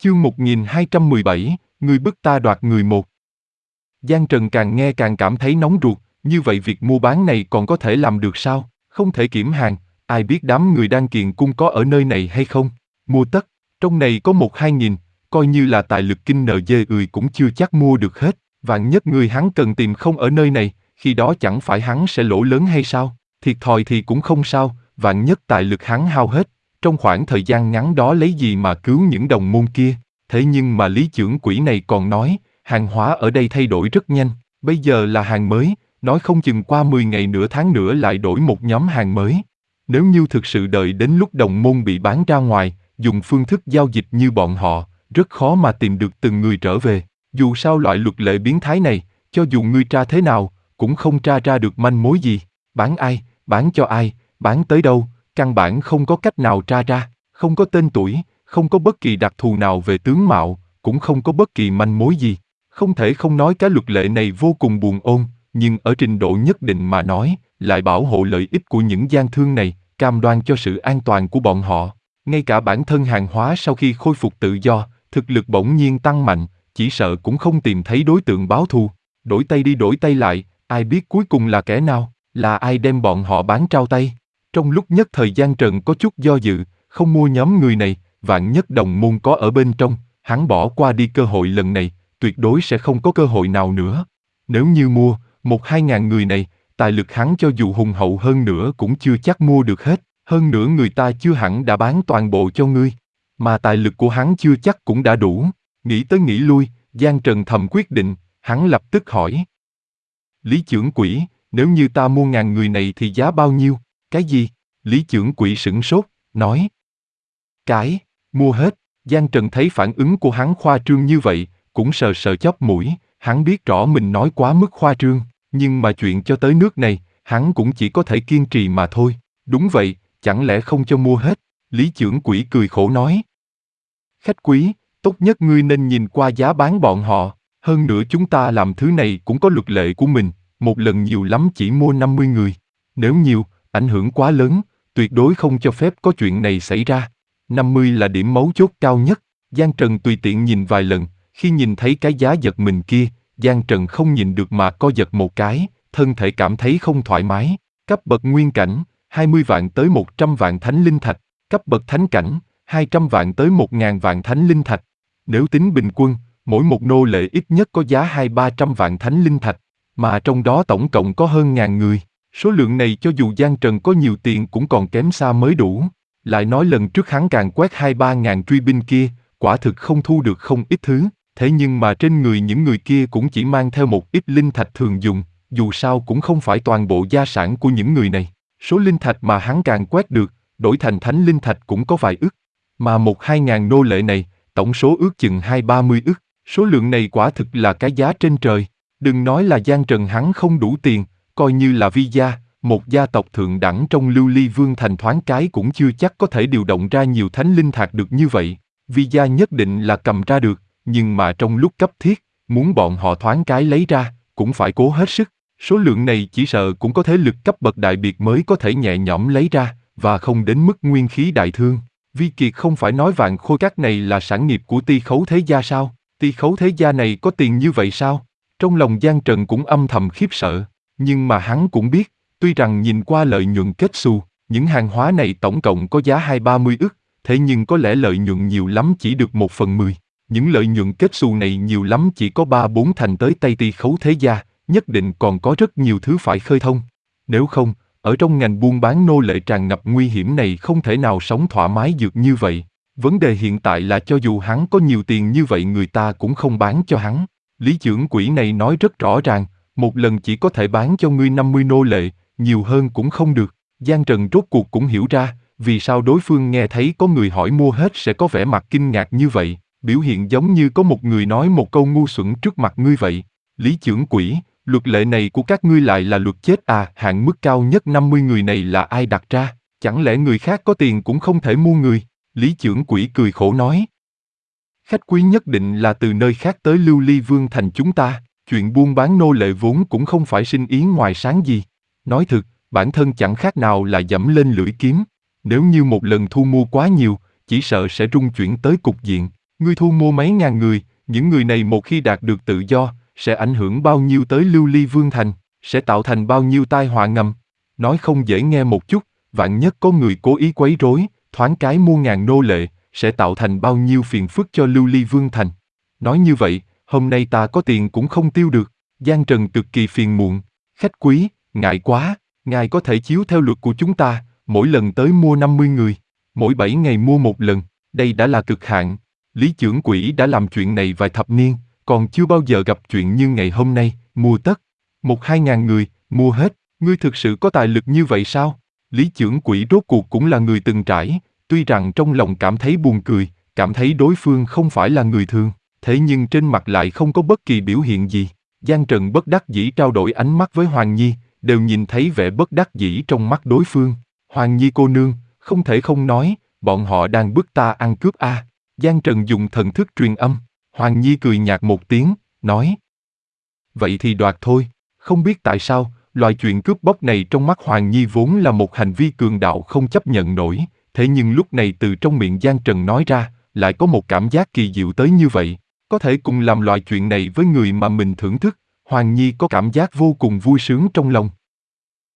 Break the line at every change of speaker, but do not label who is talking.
Chương 1217, người bức ta đoạt người một. Giang Trần càng nghe càng cảm thấy nóng ruột, như vậy việc mua bán này còn có thể làm được sao? Không thể kiểm hàng, ai biết đám người Đan Kiền Cung có ở nơi này hay không? Mua tất, trong này có 1-2 nghìn, coi như là tài lực kinh nợ dê cũng chưa chắc mua được hết. Vạn nhất người hắn cần tìm không ở nơi này, khi đó chẳng phải hắn sẽ lỗ lớn hay sao? Thiệt thòi thì cũng không sao, vạn nhất tài lực hắn hao hết, trong khoảng thời gian ngắn đó lấy gì mà cứu những đồng môn kia. Thế nhưng mà Lý Chưởng Quỷ này còn nói, hàng hóa ở đây thay đổi rất nhanh, bây giờ là hàng mới, nói không chừng qua 10 ngày nửa tháng nữa lại đổi một nhóm hàng mới. Nếu như thực sự đợi đến lúc đồng môn bị bán ra ngoài, dùng phương thức giao dịch như bọn họ, rất khó mà tìm được từng người trở về. Dù sao loại luật lệ biến thái này, cho dù ngươi tra thế nào, cũng không tra ra được manh mối gì. Bán ai, bán cho ai, bán tới đâu, căn bản không có cách nào tra ra, không có tên tuổi, không có bất kỳ đặc thù nào về tướng mạo, cũng không có bất kỳ manh mối gì. Không thể không nói cái luật lệ này vô cùng buồn ôn, nhưng ở trình độ nhất định mà nói, lại bảo hộ lợi ích của những gian thương này, cam đoan cho sự an toàn của bọn họ. Ngay cả bản thân hàng hóa sau khi khôi phục tự do, thực lực bỗng nhiên tăng mạnh, chỉ sợ cũng không tìm thấy đối tượng báo thù. Đổi tay đi đổi tay lại, ai biết cuối cùng là kẻ nào, là ai đem bọn họ bán trao tay. Trong lúc nhất thời Giang Trần có chút do dự, không mua nhóm người này, vạn nhất đồng môn có ở bên trong, hắn bỏ qua đi cơ hội lần này, tuyệt đối sẽ không có cơ hội nào nữa. Nếu như mua, 1-2 ngàn người này, tài lực hắn cho dù hùng hậu hơn nữa cũng chưa chắc mua được hết, hơn nữa người ta chưa hẳn đã bán toàn bộ cho ngươi, mà tài lực của hắn chưa chắc cũng đã đủ. Nghĩ tới nghĩ lui, Giang Trần thầm quyết định, hắn lập tức hỏi. Lý Chưởng Quỷ, nếu như ta mua 1000 người này thì giá bao nhiêu? Cái gì? Lý Chưởng Quỷ sửng sốt, nói. Mua hết. Giang Trần thấy phản ứng của hắn khoa trương như vậy, cũng sờ sờ chóp mũi, hắn biết rõ mình nói quá mức khoa trương, nhưng mà chuyện cho tới nước này, hắn cũng chỉ có thể kiên trì mà thôi. Đúng vậy, chẳng lẽ không cho mua hết? Lý Chưởng Quỷ cười khổ nói. Khách quý, tốt nhất ngươi nên nhìn qua giá bán bọn họ, hơn nữa chúng ta làm thứ này cũng có luật lệ của mình, một lần nhiều lắm chỉ mua 50 người. Nếu nhiều, ảnh hưởng quá lớn, tuyệt đối không cho phép có chuyện này xảy ra. 50 là điểm mấu chốt cao nhất. Giang Trần tùy tiện nhìn vài lần, khi nhìn thấy cái giá giật mình kia, Giang Trần không nhìn được mà co giật một cái, thân thể cảm thấy không thoải mái. Cấp bậc nguyên cảnh, 20 vạn tới 100 vạn thánh linh thạch, cấp bậc thánh cảnh, 200 vạn tới 1000 vạn thánh linh thạch. Nếu tính bình quân, mỗi một nô lệ ít nhất có giá 200-300 vạn thánh linh thạch, mà trong đó tổng cộng có hơn 1000 người. Số lượng này cho dù Giang Trần có nhiều tiền cũng còn kém xa mới đủ. Lại nói lần trước hắn càng quét 2-3 ngàn truy binh kia, quả thực không thu được không ít thứ, thế nhưng mà trên người những người kia cũng chỉ mang theo một ít linh thạch thường dùng, dù sao cũng không phải toàn bộ gia sản của những người này. Số linh thạch mà hắn càng quét được, đổi thành thánh linh thạch cũng có vài ức, mà 1-2 ngàn nô lệ này, tổng số ước chừng 20-30 ức, số lượng này quả thực là cái giá trên trời. Đừng nói là Giang Trần hắn không đủ tiền, coi như là Vi gia, một gia tộc thượng đẳng trong Lưu Ly Vương thành thoáng cái cũng chưa chắc có thể điều động ra nhiều thánh linh thạch được như vậy. Vi gia nhất định là cầm ra được, nhưng mà trong lúc cấp thiết, muốn bọn họ thoáng cái lấy ra, cũng phải cố hết sức. Số lượng này chỉ sợ cũng có thế lực cấp bậc đại biệt mới có thể nhẹ nhõm lấy ra, và không đến mức nguyên khí đại thương. Vi Kiệt không phải nói vạn khôi các này là sản nghiệp của Ti Khấu Thế Gia sao? Ti Khấu Thế Gia này có tiền như vậy sao? Trong lòng Giang Trần cũng âm thầm khiếp sợ, nhưng mà hắn cũng biết, tuy rằng nhìn qua lợi nhuận kết xù, những hàng hóa này tổng cộng có giá 20-30 ức, thế nhưng có lẽ lợi nhuận nhiều lắm chỉ được 1/10. Những lợi nhuận kết xù này nhiều lắm chỉ có 3-4 thành tới tay Ti Khấu Thế Gia, nhất định còn có rất nhiều thứ phải khơi thông. Nếu không, ở trong ngành buôn bán nô lệ tràn ngập nguy hiểm này không thể nào sống thoải mái được như vậy. Vấn đề hiện tại là cho dù hắn có nhiều tiền như vậy người ta cũng không bán cho hắn. Lý Chưởng Quỷ này nói rất rõ ràng, một lần chỉ có thể bán cho ngươi 50 nô lệ, nhiều hơn cũng không được. Giang Trần rốt cuộc cũng hiểu ra, vì sao đối phương nghe thấy có người hỏi mua hết sẽ có vẻ mặt kinh ngạc như vậy, biểu hiện giống như có một người nói một câu ngu xuẩn trước mặt ngươi vậy. Lý Chưởng Quỷ, luật lệ này của các ngươi lại là luật chết à? Hạn mức cao nhất 50 người này là ai đặt ra? Chẳng lẽ người khác có tiền cũng không thể mua người? Lý Chưởng Quỷ cười khổ nói. Khách quý nhất định là từ nơi khác tới Lưu Ly Vương thành chúng ta, chuyện buôn bán nô lệ vốn cũng không phải sinh ý ngoài sáng gì. Nói thực, bản thân chẳng khác nào là dẫm lên lưỡi kiếm. Nếu như một lần thu mua quá nhiều, chỉ sợ sẽ rung chuyển tới cục diện. Ngươi thu mua mấy ngàn người, những người này một khi đạt được tự do, sẽ ảnh hưởng bao nhiêu tới Lưu Ly Vương Thành, sẽ tạo thành bao nhiêu tai họa ngầm. Nói không dễ nghe một chút, vạn nhất có người cố ý quấy rối, thoáng cái mua ngàn nô lệ, sẽ tạo thành bao nhiêu phiền phức cho Lưu Ly Vương Thành. Nói như vậy, hôm nay ta có tiền cũng không tiêu được. Giang Trần cực kỳ phiền muộn. Khách quý, ngại quá, ngài có thể chiếu theo luật của chúng ta, mỗi lần tới mua 50 người, mỗi 7 ngày mua một lần, đây đã là cực hạn. Lý Chưởng Quỹ đã làm chuyện này vài thập niên, còn chưa bao giờ gặp chuyện như ngày hôm nay, mua tất. 1-2 ngàn người, mua hết, ngươi thực sự có tài lực như vậy sao? Lý Chưởng Quỹ rốt cuộc cũng là người từng trải, tuy rằng trong lòng cảm thấy buồn cười, cảm thấy đối phương không phải là người thường, thế nhưng trên mặt lại không có bất kỳ biểu hiện gì. Giang Trần bất đắc dĩ trao đổi ánh mắt với Hoàng Nhi, đều nhìn thấy vẻ bất đắc dĩ trong mắt đối phương. Hoàng Nhi cô nương, không thể không nói, bọn họ đang bức ta ăn cướp a. Giang Trần dùng thần thức truyền âm, Hoàng Nhi cười nhạt một tiếng, nói. Vậy thì đoạt thôi, không biết tại sao, loại chuyện cướp bóc này trong mắt Hoàng Nhi vốn là một hành vi cường đạo không chấp nhận nổi, thế nhưng lúc này từ trong miệng Giang Trần nói ra, lại có một cảm giác kỳ diệu tới như vậy. Có thể cùng làm loại chuyện này với người mà mình thưởng thức, Hoàng Nhi có cảm giác vô cùng vui sướng trong lòng.